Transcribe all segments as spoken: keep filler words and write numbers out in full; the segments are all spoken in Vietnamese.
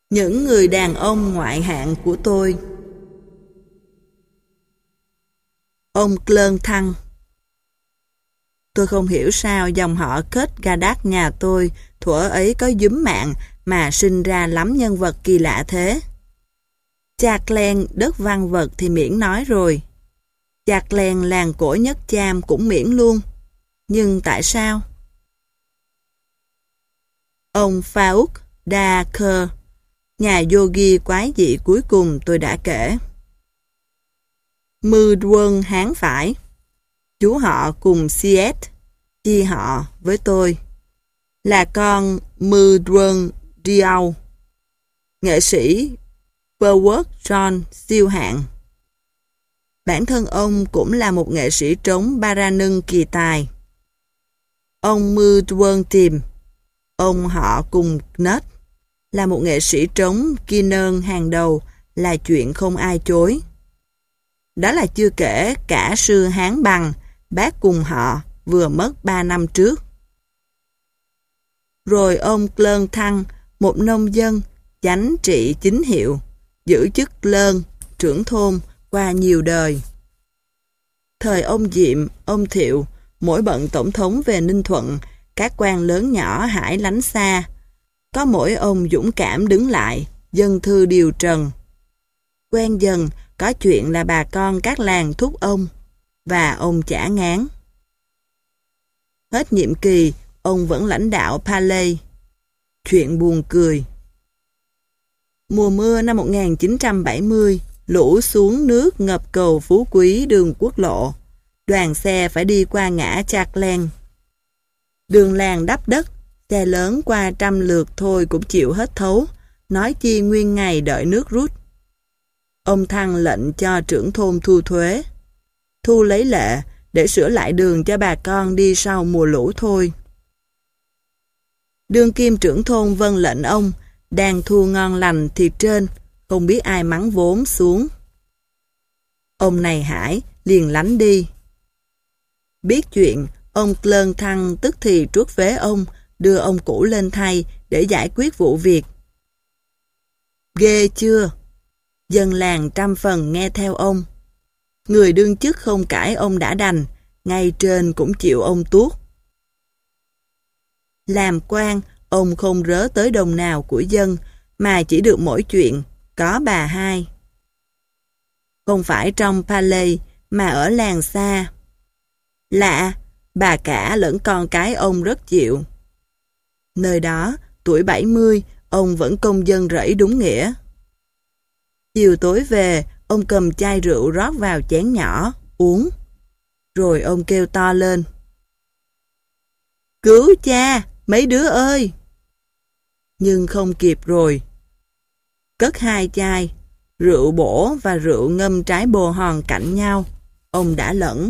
Những người đàn ông ngoại hạng của tôi. Ông Klơn Thăng. Tôi không hiểu sao dòng họ Kết Gadat nhà tôi thuở ấy có dúm mạng mà sinh ra lắm nhân vật kỳ lạ thế. Cha Clen đất văn vật thì miễn nói rồi. Cha Clen làng cổ nhất cham cũng miễn luôn. Nhưng tại sao? Ông Fauk Da Khơ, nhà yogi quái dị cuối cùng tôi đã kể. Mư Quân Hán phải, chú họ cùng Siet, chi họ với tôi, là con Mư Quân Diao, nghệ sĩ Perworth John siêu hạng. Bản thân ông cũng là một nghệ sĩ trống Baranưng kỳ tài. Ông Mư Quân Tìm, ông họ cùng Nết, là một nghệ sĩ trống Kinơn hàng đầu là chuyện không ai chối. Đó là chưa kể cả sư Hán Bằng, bác cùng họ, vừa mất ba năm trước. Rồi ông Klơn Thăng, một nông dân, chánh trị chính hiệu, giữ chức lơn, trưởng thôn qua nhiều đời. Thời ông Diệm, ông Thiệu, mỗi bận tổng thống về Ninh Thuận, các quan lớn nhỏ hãi lánh xa. Có mỗi ông dũng cảm đứng lại, dân thư điều trần. Quen dần, có chuyện là bà con các làng thúc ông, và ông chả ngán. Hết nhiệm kỳ, ông vẫn lãnh đạo Palais. Chuyện buồn cười. Mùa mưa năm một nghìn chín trăm bảy mươi, lũ xuống nước ngập cầu Phú Quý đường quốc lộ. Đoàn xe phải đi qua ngã Chaklen. Đường làng đắp đất, xe lớn qua trăm lượt thôi cũng chịu hết thấu, nói chi nguyên ngày đợi nước rút. Ông Thăng lệnh cho trưởng thôn thu thuế. Thu lấy lệ để sửa lại đường cho bà con đi sau mùa lũ thôi. Đương kim trưởng thôn vâng lệnh ông, đang thu ngon lành thì trên, không biết ai mắng vốn xuống. Ông này hãi, liền lánh đi. Biết chuyện, ông Klơn Thăng tức thì truất phế ông, đưa ông cũ lên thay để giải quyết vụ việc. Ghê chưa? Dân làng trăm phần nghe theo ông. Người đương chức không cãi ông đã đành, ngay trên cũng chịu ông tuốt. Làm quan, ông không rớ tới đồng nào của dân, mà chỉ được mỗi chuyện, có bà hai. Không phải trong Palais, mà ở làng xa. Lạ, bà cả lẫn con cái ông rất chịu. Nơi đó, tuổi bảy mươi, ông vẫn công dân rẫy đúng nghĩa. Chiều tối về, ông cầm chai rượu rót vào chén nhỏ, uống. Rồi ông kêu to lên. Cứu cha, mấy đứa ơi! Nhưng không kịp rồi. Cất hai chai, rượu bổ và rượu ngâm trái bồ hòn cạnh nhau, ông đã lẫn.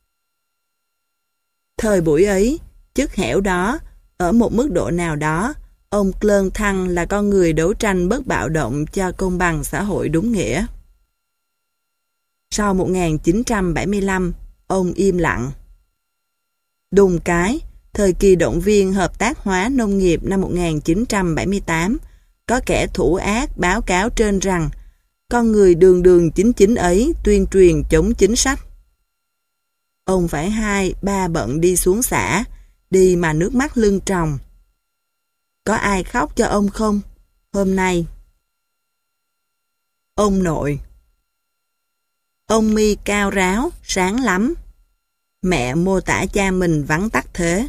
Thời buổi ấy, chất hẻo đó, ở một mức độ nào đó, ông Klơn Thăng là con người đấu tranh bất bạo động cho công bằng xã hội đúng nghĩa. Sau một nghìn chín trăm bảy mươi lăm, ông im lặng. Đùng cái, thời kỳ động viên hợp tác hóa nông nghiệp năm một nghìn chín trăm bảy mươi tám, có kẻ thủ ác báo cáo trên rằng con người đường đường chính chính ấy tuyên truyền chống chính sách. Ông phải hai, ba bận đi xuống xã, đi mà nước mắt lưng tròng. Có ai khóc cho ông không? Hôm nay. Ông nội. Ông mi cao ráo, sáng lắm. Mẹ mô tả cha mình vắn tắt thế.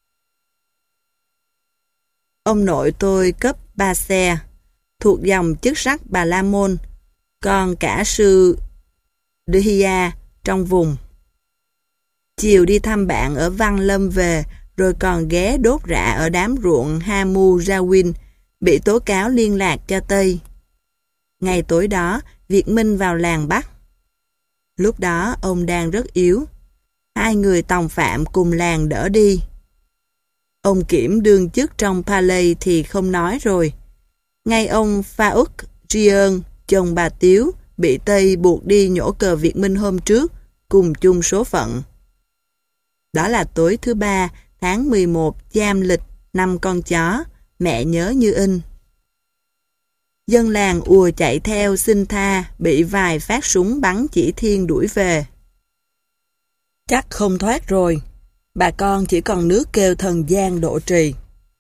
Ông nội tôi cấp ba xe, thuộc dòng chức sắc Bà La Môn, còn cả sư Dhya trong vùng. Chiều đi thăm bạn ở Văn Lâm về, rồi còn ghé đốt rạ ở đám ruộng Hamu Rawin, bị tố cáo liên lạc cho Tây. Ngày tối đó, Việt Minh vào làng Bắc. Lúc đó ông đang rất yếu. Hai người tòng phạm cùng làng đỡ đi. Ông Kiểm đương chức trong Palais thì không nói rồi. Ngay ông Fauk Riơn, chồng bà Tiếu, bị Tây buộc đi nhổ cờ Việt Minh hôm trước, cùng chung số phận. Đó là tối thứ ba, tháng mười một, Giam lịch, năm con chó, mẹ nhớ như in. dân làng ùa chạy theo xin tha, bị vài phát súng bắn chỉ thiên đuổi về. Chắc không thoát rồi, bà con chỉ còn nước kêu thần gian độ trì.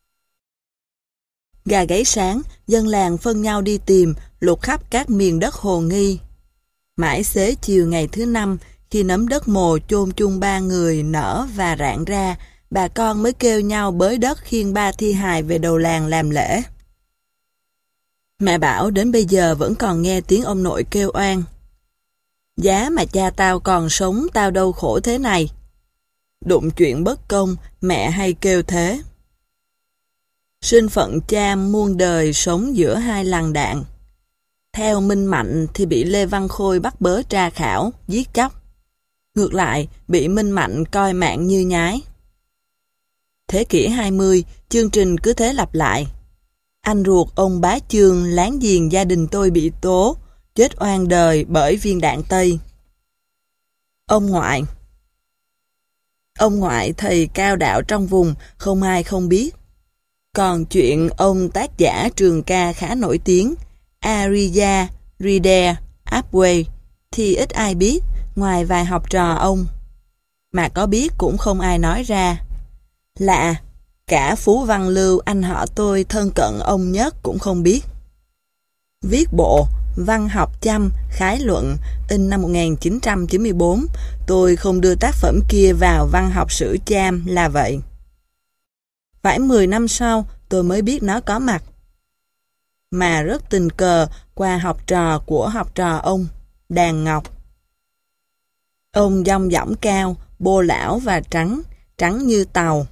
Gà gáy sáng, dân làng phân nhau đi tìm, lục khắp các miền đất hồ nghi. Mãi xế chiều ngày thứ năm, khi nấm đất mồ chôn chung ba người nở và rạn ra, bà con mới kêu nhau bới đất khiêng ba thi hài về đầu làng làm lễ. Mẹ bảo đến bây giờ vẫn còn nghe tiếng ông nội kêu oan. Giá mà cha tao còn sống tao đâu khổ thế này. Đụng chuyện bất công, mẹ hay kêu thế. Sinh phận cha muôn đời sống giữa hai làng đạn. Theo Minh Mạnh thì bị Lê Văn Khôi bắt bớ tra khảo, giết chóc. Ngược lại, bị Minh Mạnh coi mạng như nhái. Thế kỷ hai mươi, chương trình cứ thế lặp lại. Anh ruột ông Bá Chương láng giềng gia đình tôi bị tố, chết oan đời bởi viên đạn Tây. Ông ngoại Ông ngoại thầy cao đạo trong vùng, không ai không biết. Còn chuyện ông tác giả trường ca khá nổi tiếng, Aria Reader Upway, thì ít ai biết, ngoài vài học trò ông. Mà có biết cũng không ai nói ra. Lạ, cả Phú Văn Lưu anh họ tôi thân cận ông nhất cũng không biết. Viết bộ Văn học chăm, khái luận, in năm một nghìn chín trăm chín mươi tư, tôi không đưa tác phẩm kia vào văn học sử cham là vậy. Phải mười năm sau, tôi mới biết nó có mặt. Mà rất tình cờ qua học trò của học trò ông, Đàn Ngọc. Ông dong dỏng cao, bô lão và trắng, trắng như tàu.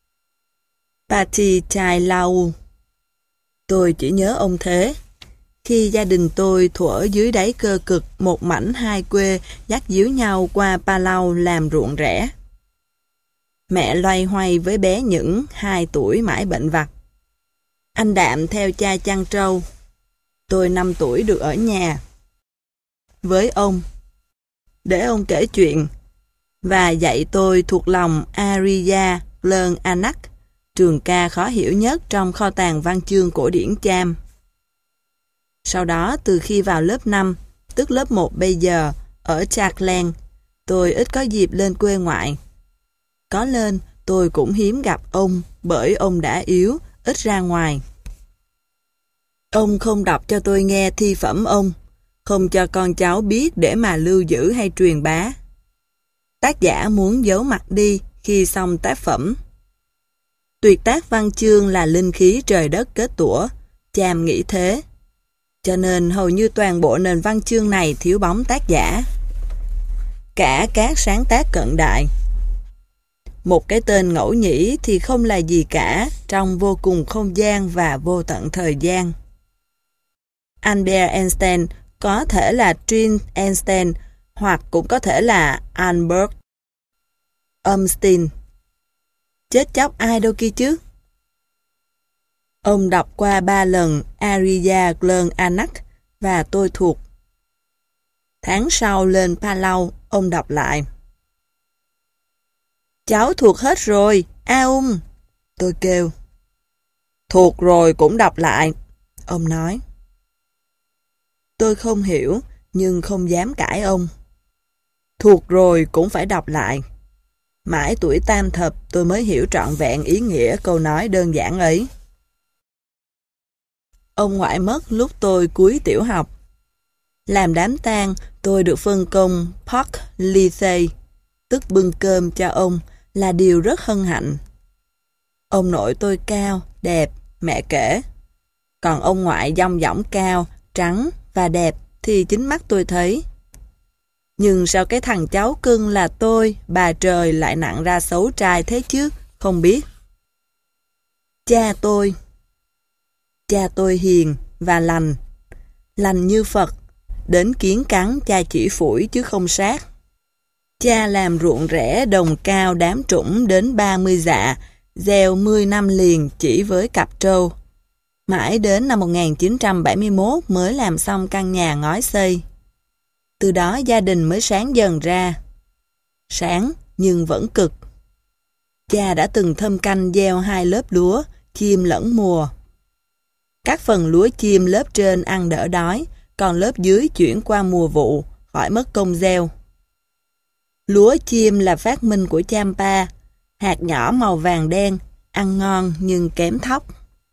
Pati Chai Lau. Tôi chỉ nhớ ông thế. Khi gia đình tôi thuở dưới đáy cơ cực một mảnh hai quê dắt díu nhau qua Palau làm ruộng rẽ. Mẹ loay hoay với bé Những, hai tuổi mãi bệnh vặt. Anh Đạm theo cha chăn trâu. Tôi năm tuổi được ở nhà. Với ông. Để ông kể chuyện. Và dạy tôi thuộc lòng Aria Lơn Anak, trường ca khó hiểu nhất trong kho tàng văn chương cổ điển cham. Sau đó từ khi vào lớp năm, tức lớp một bây giờ, ở Charkland, tôi ít có dịp lên quê ngoại. Có lên, tôi cũng hiếm gặp ông bởi ông đã yếu, ít ra ngoài. Ông không đọc cho tôi nghe thi phẩm ông, không cho con cháu biết để mà lưu giữ hay truyền bá. Tác giả muốn giấu mặt đi khi xong tác phẩm. Tuyệt tác văn chương là linh khí trời đất kết tủa, cham nghĩ thế. Cho nên hầu như toàn bộ nền văn chương này thiếu bóng tác giả. Cả các sáng tác cận đại. Một cái tên ngẫu nhĩ thì không là gì cả trong vô cùng không gian và vô tận thời gian. Albert Einstein có thể là Trinh Einstein hoặc cũng có thể là Albert Einstein. Chết chóc ai đâu kia chứ. Ông đọc qua ba lần Aria Lơn Anak và tôi thuộc. Tháng sau lên Palau, ông đọc lại. Cháu thuộc hết rồi, Aung. Tôi kêu. Thuộc rồi cũng đọc lại, ông nói. Tôi không hiểu, nhưng không dám cãi ông. Thuộc rồi cũng phải đọc lại. Mãi tuổi tam thập tôi mới hiểu trọn vẹn ý nghĩa câu nói đơn giản ấy. Ông ngoại mất lúc tôi cuối tiểu học. Làm đám tang, tôi được phân công Park Lithay, tức bưng cơm cho ông, là điều rất hân hạnh. Ông nội tôi cao, đẹp, mẹ kể. Còn ông ngoại dong dỏng cao, trắng và đẹp thì chính mắt tôi thấy. Nhưng sao cái thằng cháu cưng là tôi, bà trời lại nặng ra xấu trai thế chứ, không biết. Cha tôi Cha tôi hiền và lành. Lành như Phật, đến kiến cắn cha chỉ phủi chứ không sát. Cha làm ruộng rẽ đồng cao đám trũng đến ba mươi dạ, gieo mười năm liền chỉ với cặp trâu. Mãi đến năm một nghìn chín trăm bảy mươi mốt mới làm xong căn nhà ngói xây. Từ đó gia đình mới sáng dần ra. Sáng nhưng vẫn cực. Cha đã từng thâm canh gieo hai lớp lúa, chim lẫn mùa. Các phần lúa chim lớp trên ăn đỡ đói, còn lớp dưới chuyển qua mùa vụ, khỏi mất công gieo. Lúa chim là phát minh của Champa, hạt nhỏ màu vàng đen, ăn ngon nhưng kém thóc.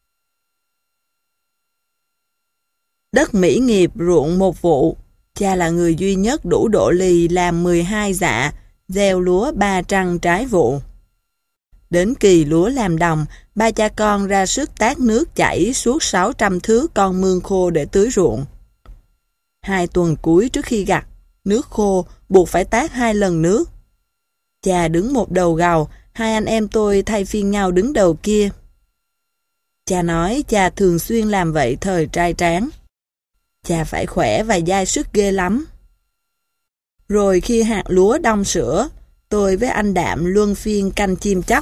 Đất Mỹ nghiệp ruộng một vụ, cha là người duy nhất đủ độ lì làm mười hai dạ, gieo lúa ba trăng trái vụ. Đến kỳ lúa làm đồng, ba cha con ra sức tát nước chảy suốt sáu trăm thước con mương khô để tưới ruộng. Hai tuần cuối trước khi gặt, nước khô buộc phải tát hai lần nước. Cha đứng một đầu gầu, hai anh em tôi thay phiên nhau đứng đầu kia. Cha nói cha thường xuyên làm vậy thời trai tráng. Cha phải khỏe và dai sức ghê lắm. Rồi khi hạt lúa đong sữa, tôi với anh Đạm luân phiên canh chim chóc.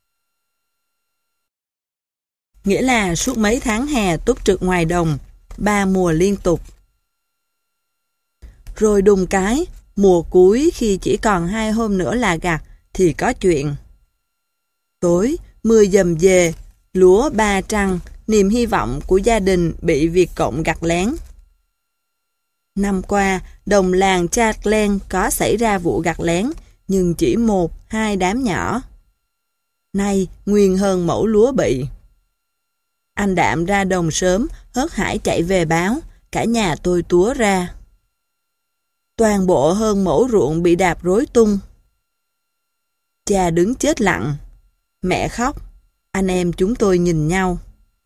Nghĩa là suốt mấy tháng hè túc trực ngoài đồng, ba mùa liên tục. Rồi đùng cái, mùa cuối khi chỉ còn hai hôm nữa là gặt, thì có chuyện. Tối, mưa dầm về, lúa ba trăng, niềm hy vọng của gia đình bị Việt Cộng gặt lén. Năm qua, đồng làng Chatelaine có xảy ra vụ gặt lén, nhưng chỉ một, hai đám nhỏ. Nay, nguyên hơn mẫu lúa bị. Anh Đạm ra đồng sớm, hớt hải chạy về báo, cả nhà tôi túa ra. Toàn bộ hơn mẫu ruộng bị đạp rối tung. Cha đứng chết lặng, mẹ khóc, anh em chúng tôi nhìn nhau.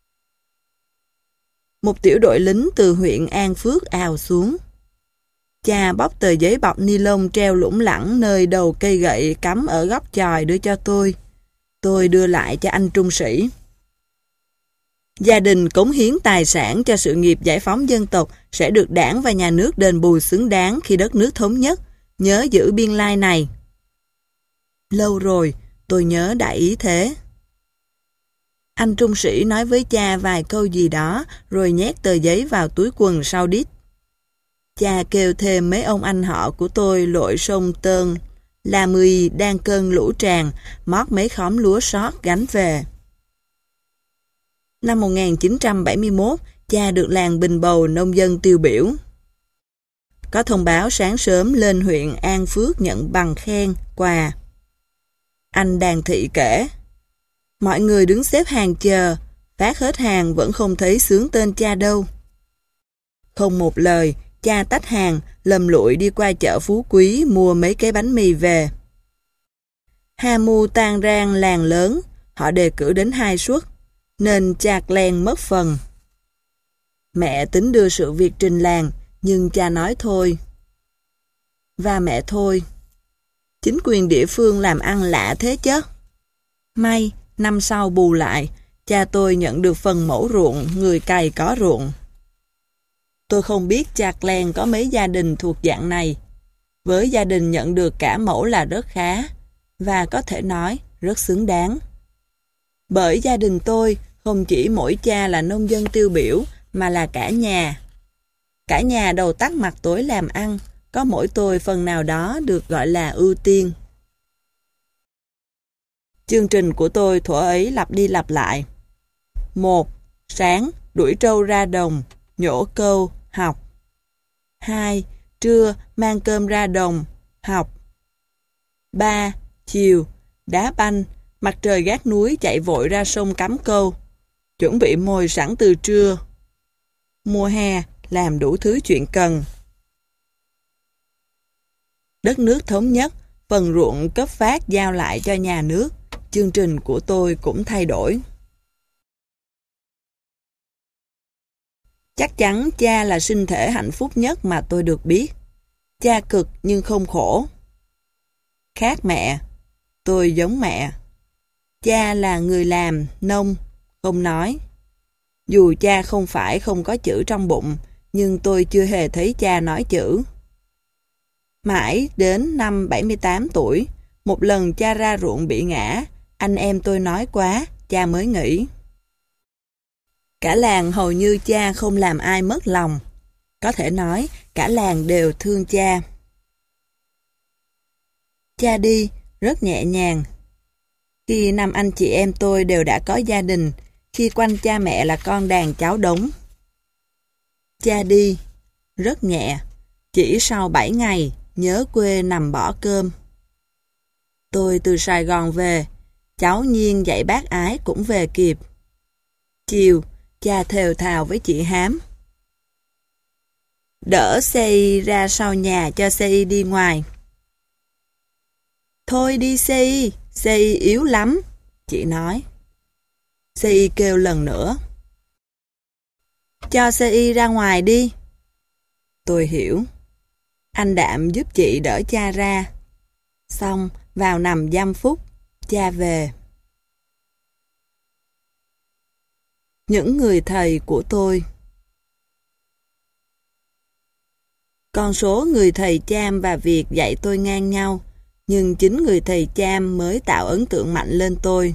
Một tiểu đội lính từ huyện An Phước ào xuống. Cha bóc tờ giấy bọc ni lông treo lủng lẳng nơi đầu cây gậy cắm ở góc chòi đưa cho tôi. Tôi đưa lại cho anh trung sĩ. Gia đình cống hiến tài sản cho sự nghiệp giải phóng dân tộc sẽ được đảng và nhà nước đền bù xứng đáng khi đất nước thống nhất. Nhớ giữ biên lai này. Lâu rồi, tôi nhớ đại ý thế. Anh trung sĩ nói với cha vài câu gì đó rồi nhét tờ giấy vào túi quần sau đít. Cha kêu thêm mấy ông anh họ của tôi lội sông Tơn, là mười đang cơn lũ tràn, mót mấy khóm lúa sót gánh về. Năm một nghìn chín trăm bảy mươi mốt, cha được làng Bình Bầu nông dân tiêu biểu. Có thông báo sáng sớm lên huyện An Phước nhận bằng khen, quà. Anh Đàn Thị kể, mọi người đứng xếp hàng chờ, phát hết hàng vẫn không thấy xướng tên cha đâu. Không một lời, cha tách hàng, lầm lụi đi qua chợ Phú Quý mua mấy cái bánh mì về. Ha Mu Tan Rang làng lớn, họ đề cử đến hai suất, nên Chatelaine mất phần. Mẹ tính đưa sự việc trình làng, nhưng cha nói thôi. Và mẹ thôi. Chính quyền địa phương làm ăn lạ thế chứ. May, năm sau bù lại, cha tôi nhận được phần mẫu ruộng, người cày có ruộng. Tôi không biết Chatelaine có mấy gia đình thuộc dạng này. Với gia đình nhận được cả mẫu là rất khá, và có thể nói rất xứng đáng. Bởi gia đình tôi không chỉ mỗi cha là nông dân tiêu biểu, mà là cả nhà. Cả nhà đầu tắt mặt tối làm ăn, có mỗi tôi phần nào đó được gọi là ưu tiên. Chương trình của tôi thuở ấy lặp đi lặp lại. Một. Sáng, đuổi trâu ra đồng, nhổ câu, học. Hai. Trưa, mang cơm ra đồng, học. Ba. Chiều, đá banh, mặt trời gác núi chạy vội ra sông cắm câu, chuẩn bị mồi sẵn từ trưa. Mùa hè, làm đủ thứ chuyện cần. Đất nước thống nhất, phần ruộng cấp phát giao lại cho nhà nước. Chương trình của tôi cũng thay đổi. Chắc chắn cha là sinh thể hạnh phúc nhất mà tôi được biết. Cha cực nhưng không khổ. Khác mẹ, tôi giống mẹ. Cha là người làm, nông, không nói. Dù cha không phải không có chữ trong bụng, nhưng tôi chưa hề thấy cha nói chữ. Mãi đến năm bảy mươi tám tuổi, một lần cha ra ruộng bị ngã, anh em tôi nói quá, cha mới nghỉ. Cả làng hầu như cha không làm ai mất lòng. Có thể nói, cả làng đều thương cha. Cha đi, rất nhẹ nhàng. Khi năm anh chị em tôi đều đã có gia đình, Khi quanh cha mẹ là con đàn cháu đống. Cha đi, rất nhẹ, chỉ sau bảy ngày, nhớ quê nằm bỏ cơm. Tôi từ Sài Gòn về, cháu Nhiên dạy bác Ái cũng về kịp. Chiều, cha thều thào với chị Hám. Đỡ xe y ra sau nhà cho xe y đi ngoài. Thôi đi xe y, xe y yếu lắm, chị nói. Xe y kêu lần nữa. Cho xe y ra ngoài đi. Tôi hiểu. Anh Đạm giúp chị đỡ cha ra. Xong, vào nằm dăm phút, cha về. Những người thầy của tôi. Con số người thầy Cham và Việt dạy tôi ngang nhau, nhưng chính người thầy Cham mới tạo ấn tượng mạnh lên tôi.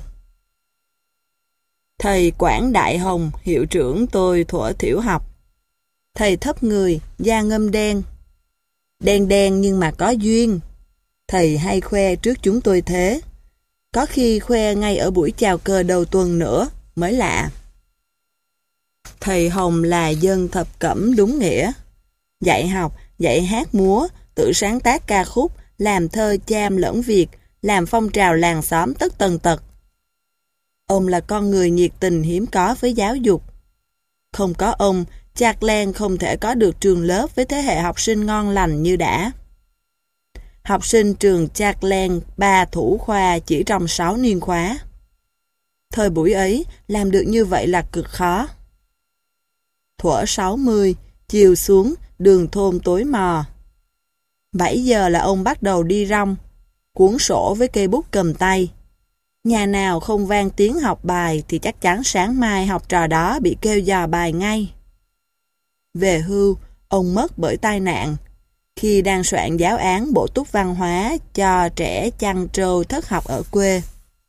Thầy Quảng Đại Hồng, hiệu trưởng tôi thuở thiểu học. Thầy thấp người, da ngâm đen. Đen đen nhưng mà có duyên. Thầy hay khoe trước chúng tôi thế. Có khi khoe ngay ở buổi chào cờ đầu tuần nữa, mới lạ. Thầy Hồng là dân thập cẩm đúng nghĩa. Dạy học, dạy hát múa, tự sáng tác ca khúc, làm thơ Cham lẫn Việt, làm phong trào làng xóm tất tần tật. Ông là con người nhiệt tình hiếm có với giáo dục. Không có ông, Chạc Len không thể có được trường lớp với thế hệ học sinh ngon lành như đã. Học sinh trường Chạc Len ba thủ khoa chỉ trong sáu niên khóa. Thời buổi ấy, làm được như vậy là cực khó. Thuở sáu mươi, chiều xuống, đường thôn tối mò. bảy giờ là ông bắt đầu đi rong, cuốn sổ với cây bút cầm tay. Nhà nào không vang tiếng học bài thì chắc chắn sáng mai học trò đó bị kêu dò bài ngay. Về hưu, ông mất bởi tai nạn, khi đang soạn giáo án bổ túc văn hóa cho trẻ chăn trâu thất học ở quê.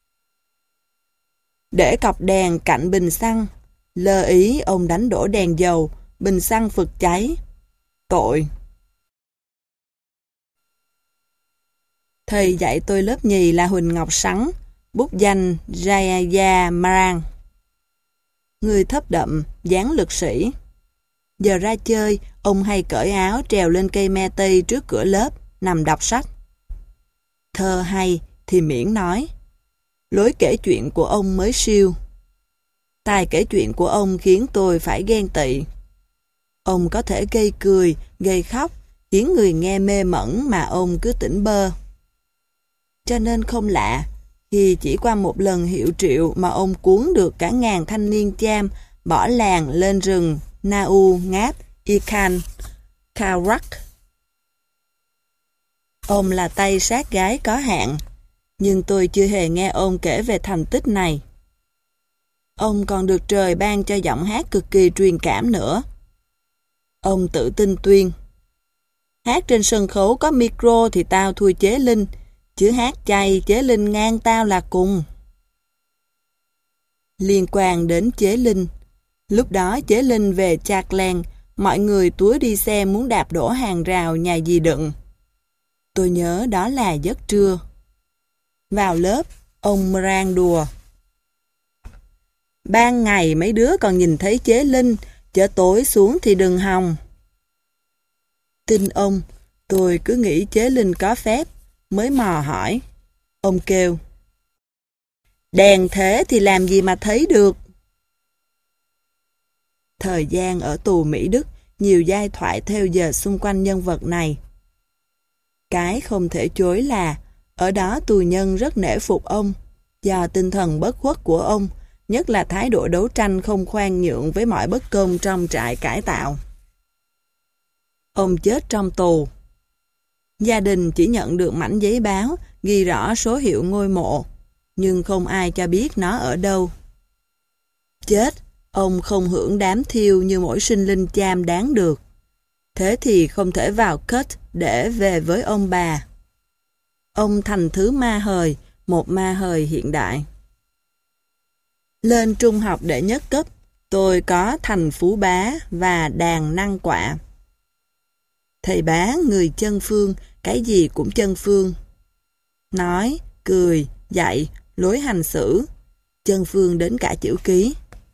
Để cọc đèn cạnh bình xăng, lơ ý ông đánh đổ đèn dầu, bình xăng phực cháy. Tội. Thầy dạy tôi lớp nhì là Huỳnh Ngọc Sắn, bút danh Jaya Marang. Người thấp đậm, dáng lực sĩ. Giờ ra chơi, ông hay cởi áo trèo lên cây me tây trước cửa lớp, nằm đọc sách. Thơ hay thì miễn nói. Lối kể chuyện của ông mới siêu. Tài kể chuyện của ông khiến tôi phải ghen tị. Ông có thể gây cười, gây khóc, khiến người nghe mê mẩn mà ông cứ tỉnh bơ. Cho nên không lạ, khi chỉ qua một lần hiệu triệu mà ông cuốn được cả ngàn thanh niên Cham bỏ làng lên rừng Nau Ngáp Ikan Kaurak. Ông là tay sát gái có hạn, nhưng tôi chưa hề nghe ông kể về thành tích này. Ông còn được trời ban cho giọng hát cực kỳ truyền cảm nữa. Ông tự tin tuyên: hát trên sân khấu có micro thì tao thua Chế Linh, chứ hát chay Chế Linh ngang tao là cùng. Liên quan đến Chế Linh, lúc đó Chế Linh về Chạc Len, mọi người túa đi xe muốn đạp đổ hàng rào nhà dì Đựng. Tôi nhớ đó là giấc trưa. Vào lớp, ông Marang đùa: ban ngày mấy đứa còn nhìn thấy Chế Linh, chợ tối xuống thì đừng hòng. Tin ông, tôi cứ nghĩ Chế Linh có phép, mới mò hỏi. Ông kêu: đèn thế thì làm gì mà thấy được. Thời gian ở tù Mỹ Đức, nhiều giai thoại theo giờ xung quanh nhân vật này. Cái không thể chối là, ở đó tù nhân rất nể phục ông, do tinh thần bất khuất của ông, nhất là thái độ đấu tranh không khoan nhượng với mọi bất công trong trại cải tạo. Ông chết trong tù. Gia đình chỉ nhận được mảnh giấy báo ghi rõ số hiệu ngôi mộ, nhưng không ai cho biết nó ở đâu. Chết, ông không hưởng đám thiêu như mỗi sinh linh Cham đáng được. Thế thì không thể vào cut để về với ông bà. Ông thành thứ ma hời, một ma hời hiện đại. Lên trung học đệ nhất cấp, tôi có Thành Phú Bá và Đàn Năng Quạ. Thầy Bá người chân phương, cái gì cũng chân phương. Nói, cười, dạy, lối hành xử, chân phương đến cả chữ ký.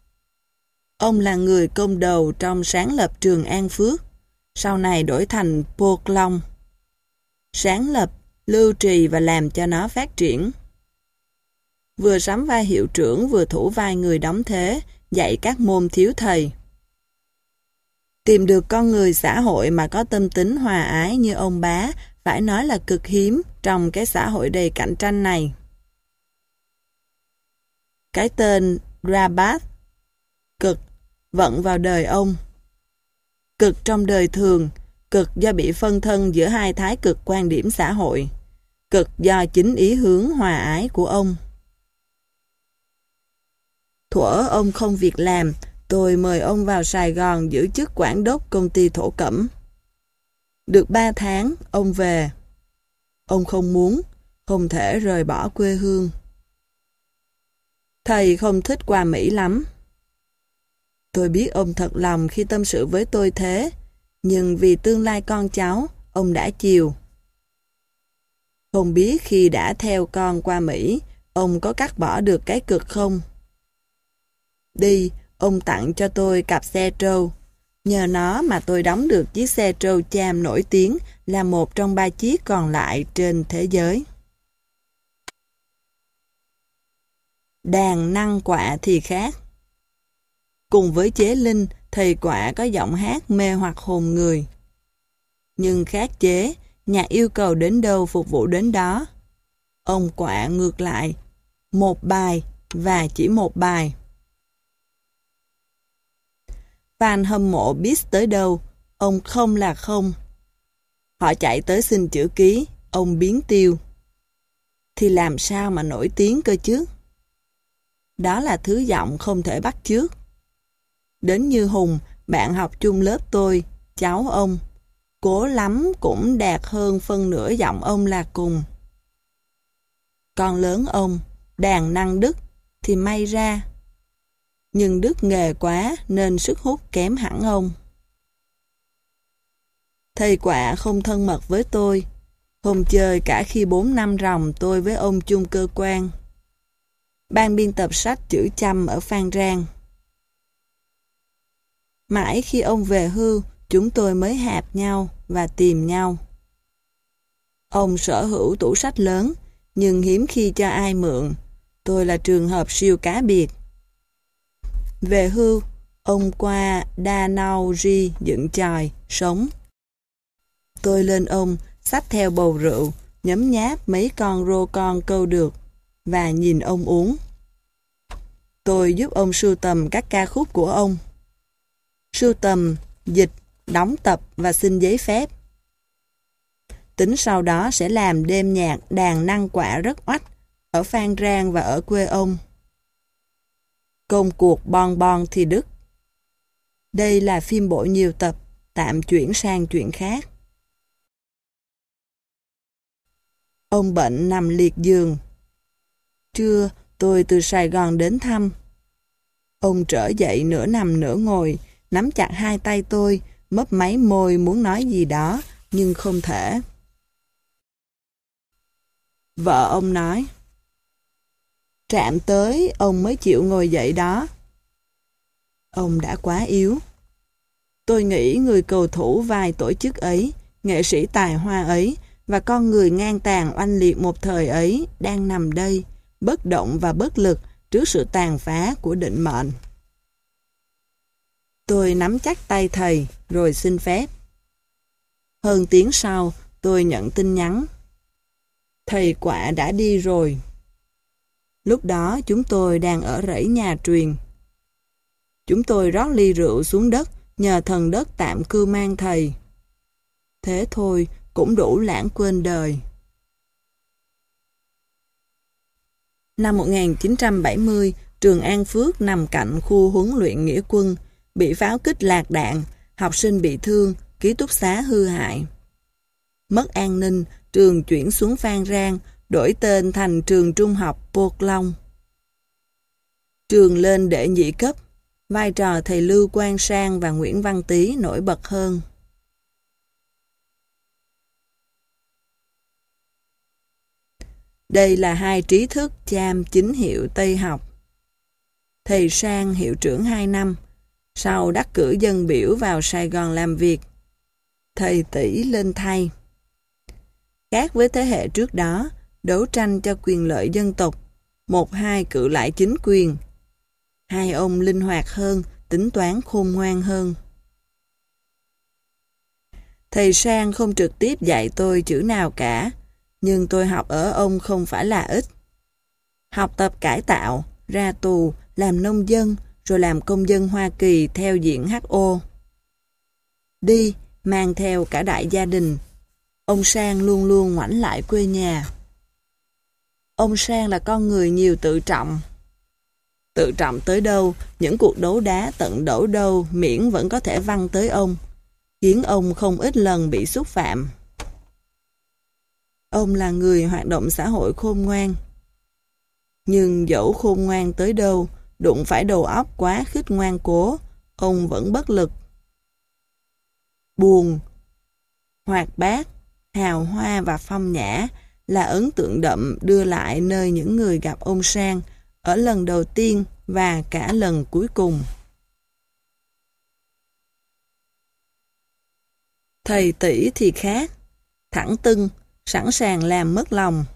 Ông là người công đầu trong sáng lập trường An Phước, sau này đổi thành Pô Long. Sáng lập, lưu trì và làm cho nó phát triển. Vừa sắm vai hiệu trưởng vừa thủ vai người đóng thế, dạy các môn thiếu thầy. Tìm được con người xã hội mà có tâm tính hòa ái như ông Bá phải nói là cực hiếm trong cái xã hội đầy cạnh tranh này. Cái tên Rabat, cực, vận vào đời ông. Cực trong đời thường, cực do bị phân thân giữa hai thái cực quan điểm xã hội, cực do chính ý hướng hòa ái của ông. Thuở ông không việc làm, tôi mời ông vào Sài Gòn giữ chức quản đốc công ty thổ cẩm. Được ba tháng, ông về. Ông không muốn, không thể rời bỏ quê hương. Thầy không thích qua Mỹ lắm. Tôi biết ông thật lòng khi tâm sự với tôi thế, nhưng vì tương lai con cháu, ông đã chiều. Không biết khi đã theo con qua Mỹ, ông có cắt bỏ được cái cực không? Đi, ông tặng cho tôi cặp xe trâu. Nhờ nó mà tôi đóng được chiếc xe trâu Cham nổi tiếng là một trong ba chiếc còn lại trên thế giới. Đàn năng quạ thì khác. Cùng với chế linh, thầy quạ có giọng hát mê hoặc hồn người. Nhưng khác chế, nhạc yêu cầu đến đâu phục vụ đến đó. Ông quạ ngược lại, một bài và chỉ một bài. Fan hâm mộ biết tới đâu, ông không là không. Họ chạy tới xin chữ ký, ông biến tiêu. Thì làm sao mà nổi tiếng cơ chứ? Đó là thứ giọng không thể bắt chước. Đến như Hùng, bạn học chung lớp tôi, cháu ông, cố lắm cũng đạt hơn phân nửa giọng ông là cùng. Con lớn ông, đàn năng Đức, thì may ra. Nhưng Đức nghề quá nên sức hút kém hẳn ông. Thầy quạ không thân mật với tôi, không chơi cả khi bốn năm ròng tôi với ông chung cơ quan. Ban biên tập sách chữ Chăm ở Phan Rang. Mãi khi ông về hưu, chúng tôi mới hạp nhau và tìm nhau. Ông sở hữu tủ sách lớn, nhưng hiếm khi cho ai mượn. Tôi là trường hợp siêu cá biệt. Về hưu, ông qua Danau Ri dựng chòi, sống. Tôi lên ông, xách theo bầu rượu, nhấm nháp mấy con rô con câu được, và nhìn ông uống. Tôi giúp ông sưu tầm các ca khúc của ông. Sưu tầm, dịch, đóng tập và xin giấy phép. Tính sau đó sẽ làm đêm nhạc đàn năng quạ rất oách ở Phan Rang và ở quê ông. Công cuộc bon bon thì Đức. Đây là phim bộ nhiều tập, tạm chuyển sang chuyện khác. Ông bệnh nằm liệt giường. Trưa, tôi từ Sài Gòn đến thăm. Ông trở dậy nửa nằm nửa ngồi, nắm chặt hai tay tôi, mấp máy môi muốn nói gì đó, nhưng không thể. Vợ ông nói, trạm tới, ông mới chịu ngồi dậy đó. Ông đã quá yếu. Tôi nghĩ người cầu thủ vai tổ chức ấy, nghệ sĩ tài hoa ấy, và con người ngang tàn oanh liệt một thời ấy đang nằm đây, bất động và bất lực trước sự tàn phá của định mệnh. Tôi nắm chắc tay thầy, rồi xin phép. Hơn tiếng sau, tôi nhận tin nhắn. Thầy quạ đã đi rồi. Lúc đó chúng tôi đang ở rẫy nhà truyền. Chúng tôi rót ly rượu xuống đất, nhờ thần đất tạm cưu mang thầy. Thế thôi, cũng đủ lãng quên đời. Năm một nghìn chín trăm bảy mươi, trường An Phước nằm cạnh khu huấn luyện nghĩa quân, bị pháo kích lạc đạn, học sinh bị thương, ký túc xá hư hại. Mất an ninh, trường chuyển xuống Phan Rang, đổi tên thành trường trung học Pô Long. Trường lên đệ nhị cấp, vai trò thầy Lưu Quang Sang và Nguyễn Văn Tý nổi bật hơn. Đây là hai trí thức Cham chính hiệu Tây học. Thầy Sang hiệu trưởng hai năm, sau đắc cử dân biểu vào Sài Gòn làm việc. Thầy Tỷ lên thay. Khác với thế hệ trước đó, đấu tranh cho quyền lợi dân tộc, một hai cự lại chính quyền. Hai ông linh hoạt hơn, tính toán khôn ngoan hơn. Thầy Sang không trực tiếp dạy tôi chữ nào cả, nhưng tôi học ở ông không phải là ít. Học tập cải tạo, ra tù, làm nông dân, rồi làm công dân Hoa Kỳ theo diện hát o. Đi, mang theo cả đại gia đình. Ông Sang luôn luôn ngoảnh lại quê nhà. Ông Sang là con người nhiều tự trọng. Tự trọng tới đâu, những cuộc đấu đá tận đổ đâu miễn vẫn có thể văng tới ông, khiến ông không ít lần bị xúc phạm. Ông là người hoạt động xã hội khôn ngoan. Nhưng dẫu khôn ngoan tới đâu, đụng phải đầu óc quá khích ngoan cố, ông vẫn bất lực. Buồn, hoạt bát, hào hoa và phong nhã là ấn tượng đậm đưa lại nơi những người gặp ông Sang ở lần đầu tiên và cả lần cuối cùng. Thầy Tỷ thì khác, thẳng tưng, sẵn sàng làm mất lòng.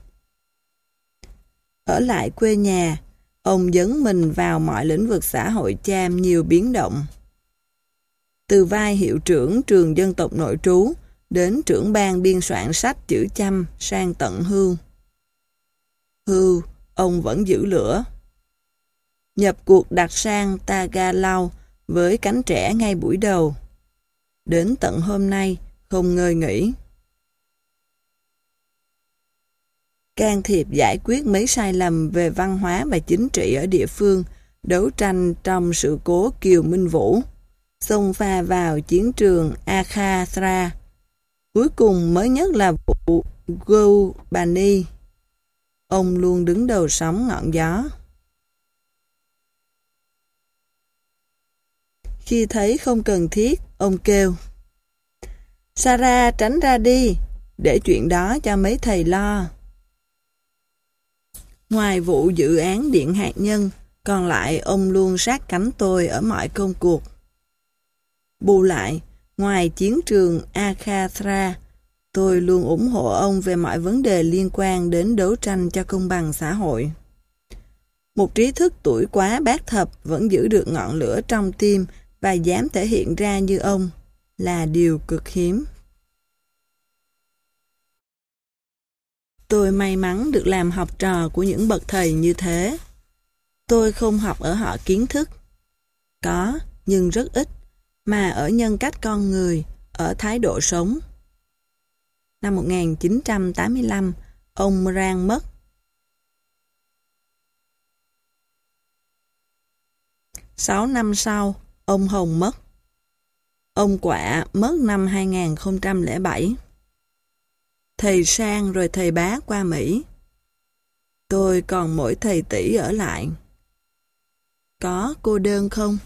Ở lại quê nhà, ông dấn mình vào mọi lĩnh vực xã hội cham nhiều biến động. Từ vai hiệu trưởng trường dân tộc nội trú đến trưởng ban biên soạn sách chữ Chăm sang tận hưu. Hưu, ông vẫn giữ lửa. Nhập cuộc đặt sang Tagalog với cánh trẻ ngay buổi đầu. Đến tận hôm nay, không ngơi nghỉ. Can thiệp giải quyết mấy sai lầm về văn hóa và chính trị ở địa phương, đấu tranh trong sự cố Kiều Minh Vũ, xông pha vào chiến trường Akhathra. Cuối cùng mới nhất là vụ Gubani. Ông luôn đứng đầu sóng ngọn gió. Khi thấy không cần thiết, ông kêu: Sarah, tránh ra đi, để chuyện đó cho mấy thầy lo. Ngoài vụ dự án điện hạt nhân, còn lại ông luôn sát cánh tôi ở mọi công cuộc. Bù lại, ngoài chiến trường Akhathra, tôi luôn ủng hộ ông về mọi vấn đề liên quan đến đấu tranh cho công bằng xã hội. Một trí thức tuổi quá bát thập vẫn giữ được ngọn lửa trong tim và dám thể hiện ra như ông là điều cực hiếm. Tôi may mắn được làm học trò của những bậc thầy như thế. Tôi không học ở họ kiến thức. Có, nhưng rất ít, mà ở nhân cách con người, ở thái độ sống. Năm một nghìn chín trăm tám mươi lăm, ông Rang mất. Sáu năm sau, ông Hồng mất. Ông Quạ mất năm hai nghìn không trăm lẻ bảy. Thầy Sang rồi thầy Bá qua Mỹ. Tôi còn mỗi thầy Tỷ ở lại. Có cô đơn không?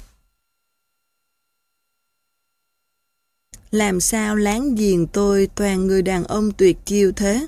Làm sao láng giềng tôi toàn người đàn ông tuyệt chiêu thế?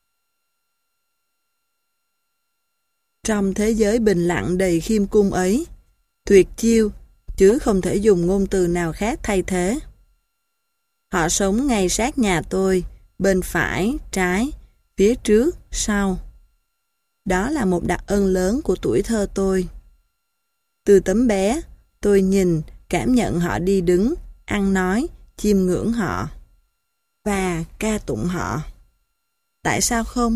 Trong thế giới bình lặng đầy khiêm cung ấy, tuyệt chiêu, chứ không thể dùng ngôn từ nào khác thay thế. Họ sống ngay sát nhà tôi, bên phải, trái, phía trước, sau. Đó là một đặc ân lớn của tuổi thơ tôi. Từ tấm bé, tôi nhìn, cảm nhận họ đi đứng, ăn nói, chiêm ngưỡng họ và ca tụng họ. Tại sao không?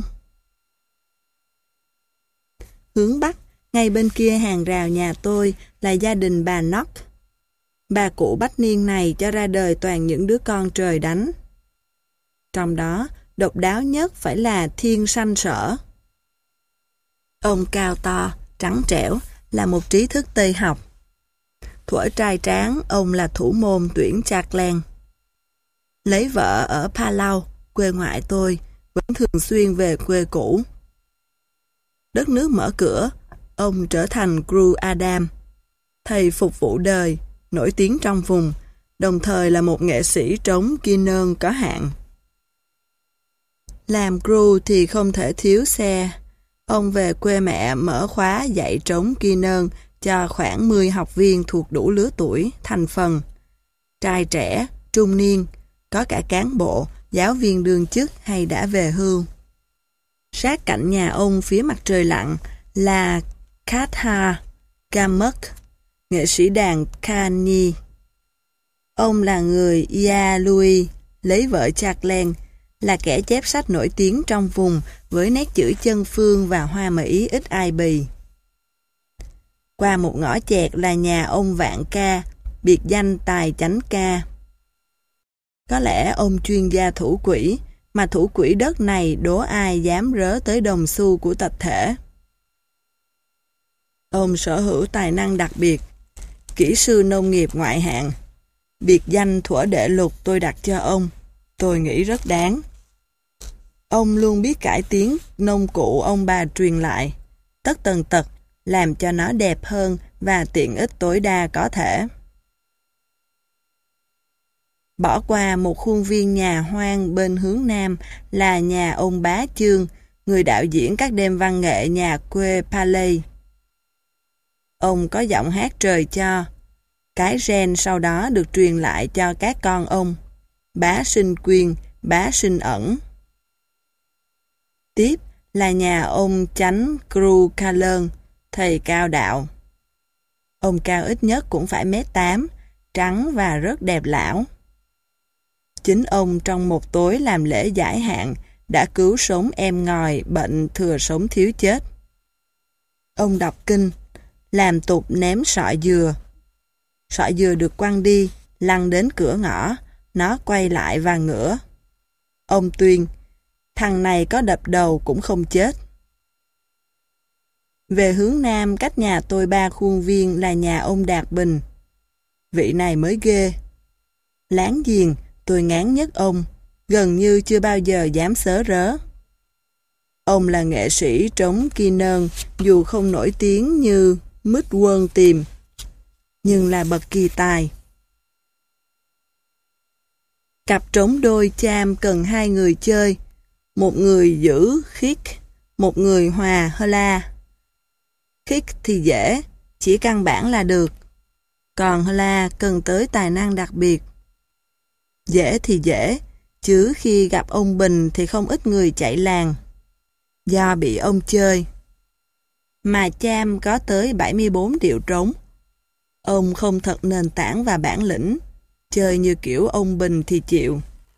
Hướng Bắc, ngay bên kia hàng rào nhà tôi là gia đình bà Nock. Bà cụ bách niên này cho ra đời toàn những đứa con trời đánh. Trong đó, độc đáo nhất phải là Thiên Sanh Sở. Ông cao to, trắng trẻo, là một trí thức Tây học. Thuở trai tráng, ông là thủ môn tuyển Chartland. Lấy vợ ở Palau, quê ngoại tôi, vẫn thường xuyên về quê cũ. Đất nước mở cửa, ông trở thành Guru Adam, thầy phục vụ đời, nổi tiếng trong vùng, đồng thời là một nghệ sĩ trống guitar có hạn. Làm Guru thì không thể thiếu xe. Ông về quê mẹ mở khóa dạy trống guitar cho khoảng mười học viên thuộc đủ lứa tuổi, thành phần. Trai trẻ, trung niên, có cả cán bộ, giáo viên đương chức hay đã về hưu. Sát cạnh nhà ông phía mặt trời lặn là Katha Kamak, nghệ sĩ đàn Kani. Ông là người Ia Louis, lấy vợ Charlene, là kẻ chép sách nổi tiếng trong vùng với nét chữ chân phương và hoa mỹ ít ai bì. Qua một ngõ chẹt là nhà ông Vạn Ca, biệt danh Tài Chánh Ca. Có lẽ ông chuyên gia thủ quỹ, mà thủ quỹ đất này đố ai dám rớ tới đồng xu của tập thể. Ông sở hữu tài năng đặc biệt, kỹ sư nông nghiệp ngoại hạng. Biệt danh thuở đệ lục tôi đặt cho ông, tôi nghĩ rất đáng. Ông luôn biết cải tiến nông cụ ông bà truyền lại, tất tần tật, làm cho nó đẹp hơn và tiện ích tối đa có thể. Bỏ qua một khuôn viên nhà hoang bên hướng nam là nhà ông Bá Chương, người đạo diễn các đêm văn nghệ nhà quê Palais. Ông có giọng hát trời cho. Cái gen sau đó được truyền lại cho các con ông, Bá Sinh Quyên, Bá Sinh Ẩn. Tiếp là nhà ông Chánh Cru Ca Lơn, thầy cao đạo. Ông cao ít nhất cũng phải mét tám, trắng và rất đẹp lão. Chính ông trong một tối làm lễ giải hạn đã cứu sống em ngòi bệnh thừa sống thiếu chết. Ông đọc kinh, làm tục ném sọ dừa. Sọ dừa được quăng đi, lăn đến cửa ngõ, nó quay lại và ngửa. Ông tuyên, thằng này có đập đầu cũng không chết. Về hướng nam cách nhà tôi ba khuôn viên là nhà ông Đạt Bình. Vị này mới ghê. Láng giềng, tôi ngán nhất ông, gần như chưa bao giờ dám sớ rớ. Ông là nghệ sĩ trống ki nơn, dù không nổi tiếng như Mít Quân Tìm, nhưng là bậc kỳ tài. Cặp trống đôi cham cần hai người chơi, một người giữ khiết, một người hòa hơ la. Khiết thì dễ, chỉ căn bản là được, còn hơ la cần tới tài năng đặc biệt. Dễ thì dễ, chứ khi gặp ông Bình thì không ít người chạy làng, do bị ông chơi. Mà cham có tới bảy mươi bốn điệu trống. Ông không thật nền tảng và bản lĩnh, chơi như kiểu ông Bình thì chịu.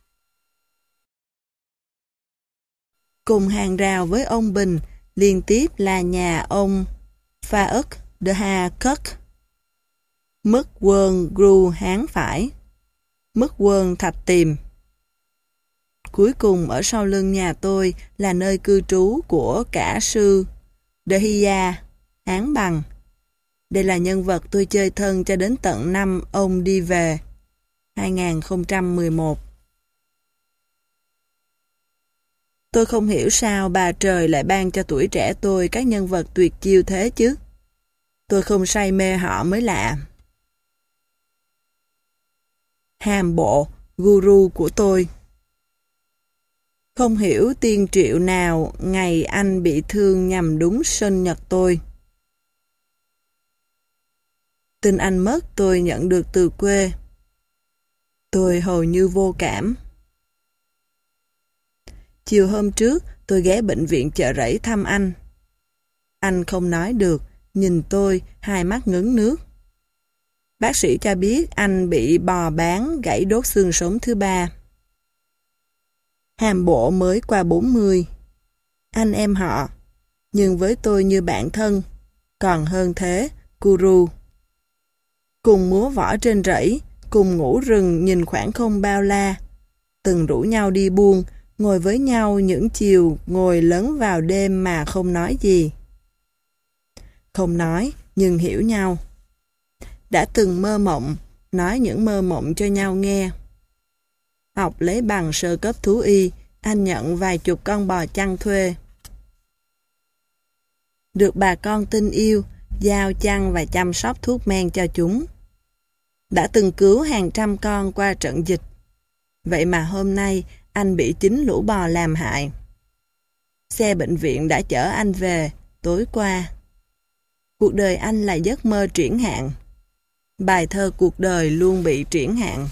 Cùng hàng rào với ông Bình, liên tiếp là nhà ông Pha ức De Ha Cất, Mức Quơn Gru Hán Phải, Mức Quơn Thạch Tìm. Cuối cùng ở sau lưng nhà tôi là nơi cư trú của cả sư De Hia, Hán Bằng. Đây là nhân vật tôi chơi thân cho đến tận năm ông đi về, hai nghìn không trăm mười một. Tôi không hiểu sao bà trời lại ban cho tuổi trẻ tôi các nhân vật tuyệt chiêu thế chứ. Tôi không say mê họ mới lạ. Hàm bộ, guru của tôi. Không hiểu tiên triệu nào ngày anh bị thương nhằm đúng sinh nhật tôi. Tin anh mất tôi nhận được từ quê. Tôi hầu như vô cảm. Chiều hôm trước tôi ghé bệnh viện Chợ Rẫy thăm anh. Anh không nói được, nhìn tôi, hai mắt ngấn nước. Bác sĩ cho biết anh bị bò bán gãy đốt xương sống thứ ba. Hàm bộ mới qua bốn mươi. Anh em họ, nhưng với tôi như bạn thân, còn hơn thế, guru. Cùng múa võ trên rẫy, cùng ngủ rừng nhìn khoảng không bao la, từng rủ nhau đi buôn, ngồi với nhau những chiều ngồi lấn vào đêm mà không nói gì. Không nói, nhưng hiểu nhau. Đã từng mơ mộng, nói những mơ mộng cho nhau nghe. Học lấy bằng sơ cấp thú y, anh nhận vài chục con bò chăn thuê. Được bà con tin yêu, giao chăn và chăm sóc thuốc men cho chúng. Đã từng cứu hàng trăm con qua trận dịch. Vậy mà hôm nay anh bị chính lũ bò làm hại. Xe bệnh viện đã chở anh về tối qua. Cuộc đời anh là giấc mơ triển hạn. Bài thơ cuộc đời luôn bị triển hạn.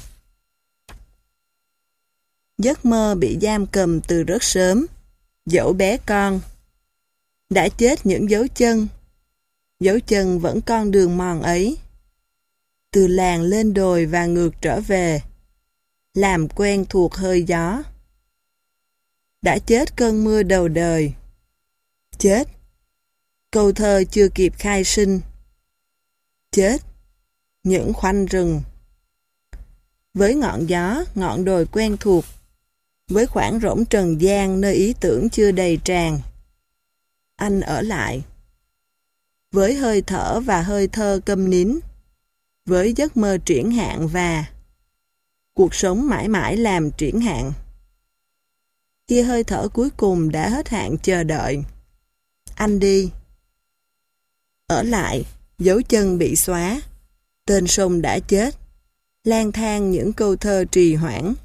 Giấc mơ bị giam cầm từ rất sớm, dẫu bé con. Đã chết những dấu chân, dấu chân vẫn con đường mòn ấy. Từ làng lên đồi và ngược trở về, làm quen thuộc hơi gió. Đã chết cơn mưa đầu đời. Chết, câu thơ chưa kịp khai sinh. Chết, những khoanh rừng. Với ngọn gió, ngọn đồi quen thuộc, với khoảng rỗng trần gian nơi ý tưởng chưa đầy tràn, anh ở lại. Với hơi thở và hơi thơ câm nín, với giấc mơ triển hạn và cuộc sống mãi mãi làm triển hạn. Khi hơi thở cuối cùng đã hết hạn chờ đợi, anh đi. Ở lại, dấu chân bị xóa, tên sông đã chết, lang thang những câu thơ trì hoãn.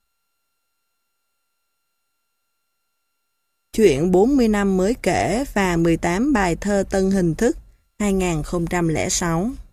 Chuyện bốn mươi năm mới kể và mười tám bài thơ tân hình thức hai nghìn không trăm lẻ sáu.